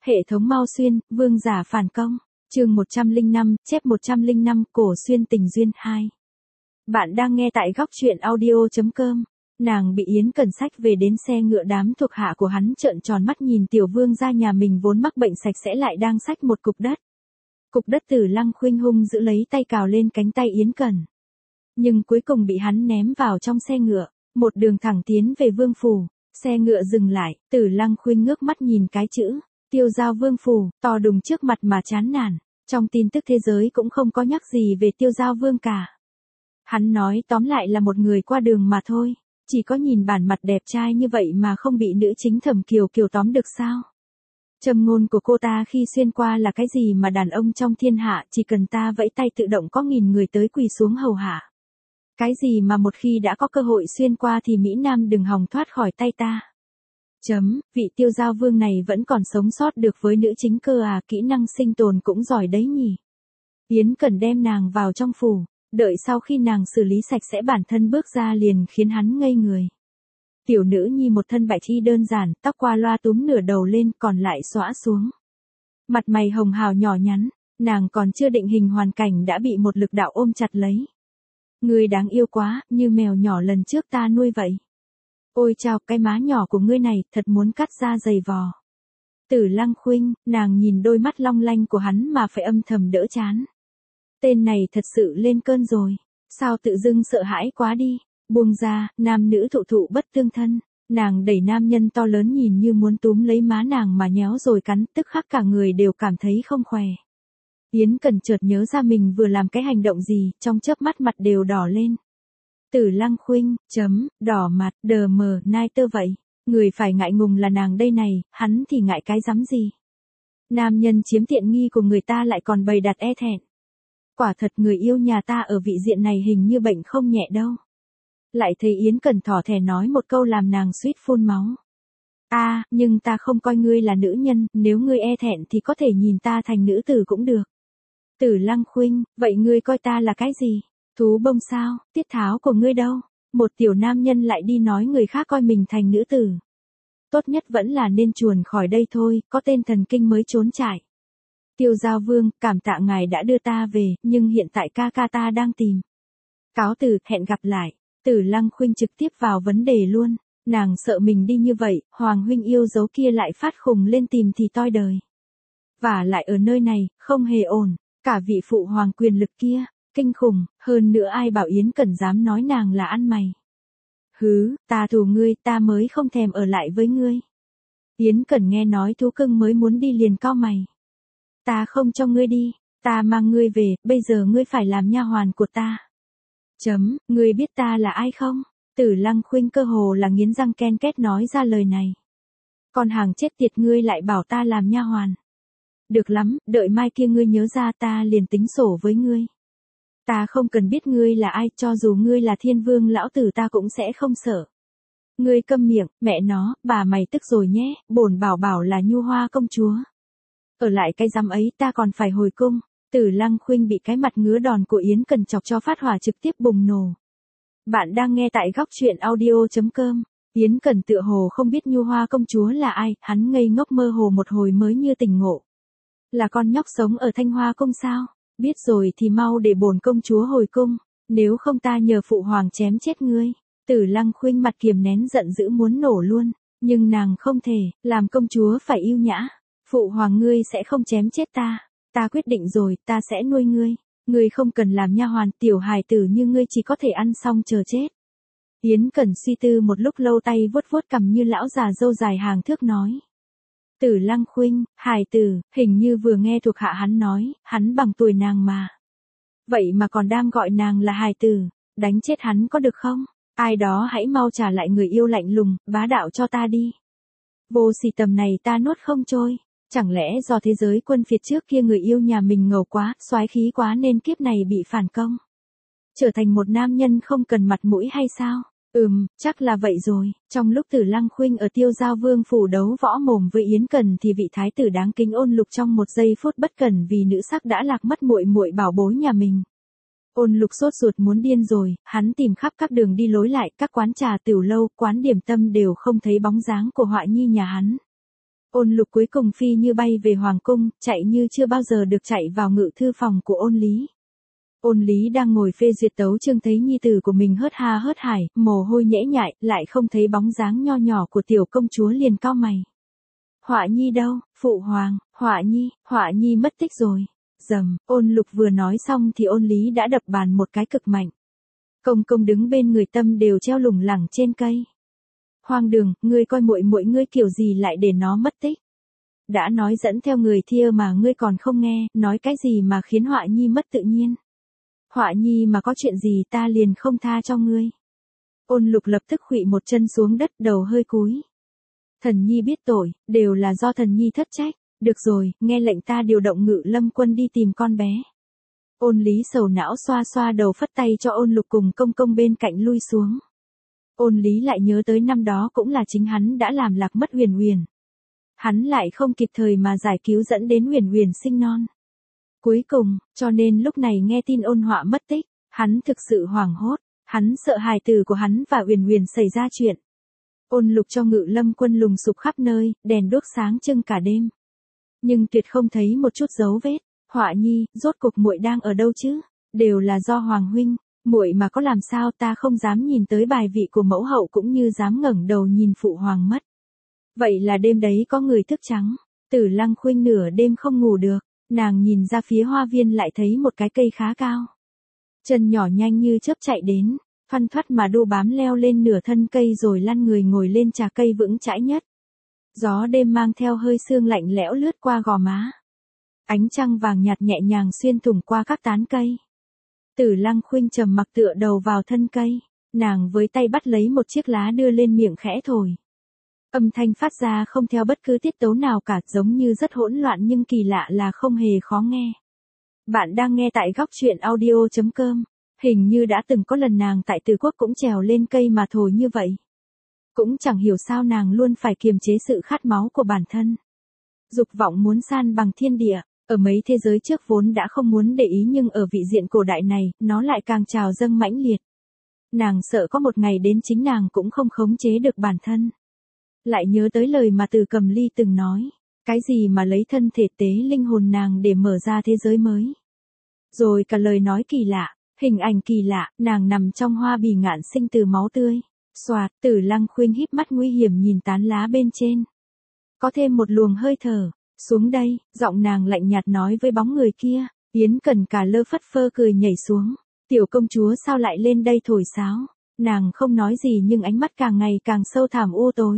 Hệ thống Mao Xuyên, vương giả phản công. Chương 105, chép 105, Cổ Xuyên tình duyên 2. Bạn đang nghe tại góc truyện audio.com. Nàng bị Yến Cẩn xách về đến xe ngựa, đám thuộc hạ của hắn trợn tròn mắt nhìn tiểu vương gia nhà mình vốn mắc bệnh sạch sẽ lại đang xách một cục đất. Cục đất Tử Lăng Khuynh hung giữ lấy tay cào lên cánh tay Yến Cẩn. Nhưng cuối cùng bị hắn ném vào trong xe ngựa, một đường thẳng tiến về vương phủ. Xe ngựa dừng lại, Tử Lăng Khuynh ngước mắt nhìn cái chữ Tiêu Giao Vương phủ, to đùng trước mặt mà chán nản. Trong tin tức thế giới cũng không có nhắc gì về Tiêu Giao Vương cả. Hắn nói tóm lại là một người qua đường mà thôi. Chỉ có nhìn bản mặt đẹp trai như vậy mà không bị nữ chính Thẩm Kiều Kiều tóm được sao? Trầm ngôn của cô ta khi xuyên qua là cái gì mà đàn ông trong thiên hạ chỉ cần ta vẫy tay tự động có nghìn người tới quỳ xuống hầu hạ. Cái gì mà một khi đã có cơ hội xuyên qua thì Mỹ Nam đừng hòng thoát khỏi tay ta. Vị Tiêu Giao Vương này vẫn còn sống sót được với nữ chính cơ à, kỹ năng sinh tồn cũng giỏi đấy nhỉ. Yến Cẩn đem nàng vào trong phủ, đợi sau khi nàng xử lý sạch sẽ bản thân bước ra liền khiến hắn ngây người. Tiểu nữ nhi một thân bạch y đơn giản, tóc qua loa túm nửa đầu lên còn lại xõa xuống. Mặt mày hồng hào nhỏ nhắn, nàng còn chưa định hình hoàn cảnh đã bị một lực đạo ôm chặt lấy. Ngươi đáng yêu quá, như mèo nhỏ lần trước ta nuôi vậy. Ôi chao, cái má nhỏ của ngươi này, thật muốn cắt ra giày vò. Tử Lăng Khuynh, nàng nhìn đôi mắt long lanh của hắn mà phải âm thầm đỡ chán. Tên này thật sự lên cơn rồi, sao tự dưng sợ hãi quá đi, buông ra, nam nữ thụ thụ bất tương thân. Nàng đẩy nam nhân to lớn nhìn như muốn túm lấy má nàng mà nhéo rồi cắn, tức khắc cả người đều cảm thấy không khỏe. Yến Cẩn chợt nhớ ra mình vừa làm cái hành động gì, trong chớp mắt mặt đều đỏ lên. Tử Lăng Khuynh, đỏ mặt, đờ mờ, nai tơ vậy. Người phải ngại ngùng là nàng đây này, hắn thì ngại cái rắm gì. Nam nhân chiếm tiện nghi của người ta lại còn bày đặt e thẹn. Quả thật người yêu nhà ta ở vị diện này hình như bệnh không nhẹ đâu. Lại thấy Yến Cẩn thỏ thẻ nói một câu làm nàng suýt phun máu. Nhưng ta không coi ngươi là nữ nhân, nếu ngươi e thẹn thì có thể nhìn ta thành nữ tử cũng được. Tử Lăng Khuynh, vậy ngươi coi ta là cái gì? Thú bông sao, tiết tháo của ngươi đâu? Một tiểu nam nhân lại đi nói người khác coi mình thành nữ tử. Tốt nhất vẫn là nên chuồn khỏi đây thôi, có tên thần kinh mới trốn chạy. Tiêu Giao Vương, cảm tạ ngài đã đưa ta về, nhưng hiện tại ca ca ta đang tìm. Cáo từ, hẹn gặp lại. Tử Lăng Khuynh trực tiếp vào vấn đề luôn. Nàng sợ mình đi như vậy, Hoàng huynh yêu dấu kia lại phát khùng lên tìm thì toi đời. Và lại ở nơi này, không hề ổn. Cả vị phụ hoàng quyền lực kia, kinh khủng, hơn nữa ai bảo Yến Cẩn dám nói nàng là ăn mày. Ta thù ngươi, ta mới không thèm ở lại với ngươi. Yến Cẩn nghe nói thú cưng mới muốn đi liền cau mày. Ta không cho ngươi đi, ta mang ngươi về, bây giờ ngươi phải làm nha hoàn của ta. Ngươi biết ta là ai không? Tử Lăng Khuynh cơ hồ là nghiến răng ken két nói ra lời này. Con hàng chết tiệt ngươi lại bảo ta làm nha hoàn. Được lắm, đợi mai kia ngươi nhớ ra ta liền tính sổ với ngươi. Ta không cần biết ngươi là ai, cho dù ngươi là thiên vương lão tử ta cũng sẽ không sợ. Ngươi câm miệng, mẹ nó, bà mày tức rồi nhé, bổn bảo bảo là Nhu Hoa công chúa. Ở lại cái rắm ấy ta còn phải hồi cung. Tử Lăng Khuynh bị cái mặt ngứa đòn của Yến Cẩn chọc cho phát hỏa trực tiếp bùng nổ. Bạn đang nghe tại góc truyện audio.com. Yến Cẩn tựa hồ không biết Nhu Hoa công chúa là ai, hắn ngây ngốc mơ hồ một hồi mới như tỉnh ngộ. Là con nhóc sống ở Thanh Hoa cung sao? Biết rồi thì mau để bổn công chúa hồi cung, nếu không ta nhờ phụ hoàng chém chết ngươi. Tử Lăng Khuynh mặt kiềm nén giận dữ muốn nổ luôn, nhưng nàng không thể, làm công chúa phải yêu nhã. Phụ hoàng ngươi sẽ không chém chết ta, ta quyết định rồi, ta sẽ nuôi ngươi. Ngươi không cần làm nha hoàn, tiểu hài tử như ngươi chỉ có thể ăn xong chờ chết. Yến Cẩn suy tư một lúc lâu, tay vuốt vuốt cằm như lão già râu dài hàng thước nói. Tử Lăng Khuynh, hài tử, hình như vừa nghe thuộc hạ hắn nói, hắn bằng tuổi nàng mà. Vậy mà còn đang gọi nàng là hài tử, đánh chết hắn có được không? Ai đó hãy mau trả lại người yêu lạnh lùng, bá đạo cho ta đi. Vô sỉ tầm này ta nuốt không trôi. Chẳng lẽ do thế giới quân phiệt trước kia người yêu nhà mình ngầu quá, soái khí quá nên kiếp này bị phản công? Trở thành một nam nhân không cần mặt mũi hay sao? Chắc là vậy rồi. Trong lúc Tử Lăng Khuynh ở Tiêu Giao Vương phủ đấu võ mồm với Yến Cẩn thì vị thái tử đáng kính Ôn Lục trong một giây phút bất cẩn vì nữ sắc đã lạc mất muội muội bảo bối nhà mình. Ôn Lục sốt ruột muốn điên rồi, hắn tìm khắp các đường đi lối lại, các quán trà tiểu lâu, quán điểm tâm đều không thấy bóng dáng của họa nhi nhà hắn. Ôn Lục cuối cùng phi như bay về Hoàng cung, chạy như chưa bao giờ được chạy vào ngự thư phòng của Ôn Lý. Ôn Lý đang ngồi phê duyệt tấu chương thấy nhi tử của mình hớt ha hớt hải, mồ hôi nhễ nhại, lại không thấy bóng dáng nho nhỏ của tiểu công chúa liền cau mày. Họa nhi đâu, phụ hoàng, Họa nhi mất tích rồi. Dầm, Ôn Lục vừa nói xong thì Ôn Lý đã đập bàn một cái cực mạnh. Công công đứng bên người Tâm đều treo lủng lẳng trên cây. Hoang đường, ngươi coi muội muội ngươi kiểu gì lại để nó mất tích. Đã nói dẫn theo người thia mà ngươi còn không nghe, nói cái gì mà khiến Họa nhi mất tự nhiên. Họa nhi mà có chuyện gì ta liền không tha cho ngươi. Ôn Lục lập tức khuỵu một chân xuống đất, đầu hơi cúi. Thần nhi biết tội, đều là do thần nhi thất trách. Được rồi, nghe lệnh ta điều động Ngự Lâm quân đi tìm con bé. Ôn Lý sầu não xoa xoa đầu phất tay cho Ôn Lục cùng công công bên cạnh lui xuống. Ôn Lý lại nhớ tới năm đó cũng là chính hắn đã làm lạc mất Huyền Huyền. Hắn lại không kịp thời mà giải cứu dẫn đến Huyền Huyền sinh non. Cuối cùng, cho nên lúc này nghe tin Ôn Họa mất tích, hắn thực sự hoảng hốt, hắn sợ hài tử của hắn và Huyền Huyền xảy ra chuyện. Ôn Lục cho Ngự Lâm quân lùng sục khắp nơi, đèn đuốc sáng trưng cả đêm. Nhưng tuyệt không thấy một chút dấu vết. Họa nhi, rốt cuộc muội đang ở đâu chứ? Đều là do Hoàng huynh, muội mà có làm sao ta không dám nhìn tới bài vị của mẫu hậu cũng như dám ngẩng đầu nhìn phụ hoàng mất. Vậy là đêm đấy có người thức trắng. Tử Lăng Khuynh nửa đêm không ngủ được, nàng nhìn ra phía hoa viên lại thấy một cái cây khá cao. Chân nhỏ nhanh như chớp chạy đến, thoăn thoắt mà đu bám leo lên nửa thân cây rồi lăn người ngồi lên trà cây vững chãi nhất. Gió đêm mang theo hơi sương lạnh lẽo lướt qua gò má. Ánh trăng vàng nhạt nhẹ nhàng xuyên thủng qua các tán cây. Tử Lăng Khuynh trầm mặc tựa đầu vào thân cây, nàng với tay bắt lấy một chiếc lá đưa lên miệng khẽ thổi. Âm thanh phát ra không theo bất cứ tiết tấu nào cả, giống như rất hỗn loạn nhưng kỳ lạ là không hề khó nghe. Bạn đang nghe tại góc truyện audio.com. Hình như đã từng có lần nàng tại Từ Quốc cũng trèo lên cây mà thổi như vậy. Cũng chẳng hiểu sao nàng luôn phải kiềm chế sự khát máu của bản thân. Dục vọng muốn san bằng thiên địa, ở mấy thế giới trước vốn đã không muốn để ý nhưng ở vị diện cổ đại này, nó lại càng trào dâng mãnh liệt. Nàng sợ có một ngày đến chính nàng cũng không khống chế được bản thân. Lại nhớ tới lời mà Từ Cầm Ly từng nói, cái gì mà lấy thân thể tế linh hồn nàng để mở ra thế giới mới. Rồi cả lời nói kỳ lạ, hình ảnh kỳ lạ, nàng nằm trong hoa bì ngạn sinh từ máu tươi. Soạt, Tử Lăng Khuynh híp mắt nguy hiểm nhìn tán lá bên trên. Có thêm một luồng hơi thở. Xuống đây, giọng nàng lạnh nhạt nói với bóng người kia. Yến Cần cả lơ phất phơ cười nhảy xuống. Tiểu công chúa sao lại lên đây thổi sáo? Nàng không nói gì nhưng ánh mắt càng ngày càng sâu thẳm u tối.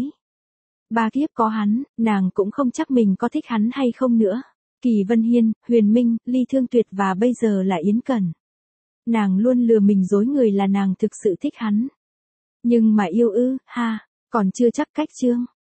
Ba kiếp có hắn, nàng cũng không chắc mình có thích hắn hay không nữa. Kỳ Vân Hiên, Huyền Minh, Ly Thương Tuyệt và bây giờ là Yến Cần. Nàng luôn lừa mình dối người là nàng thực sự thích hắn. Nhưng mà yêu ư, ha, còn chưa chắc cách chương.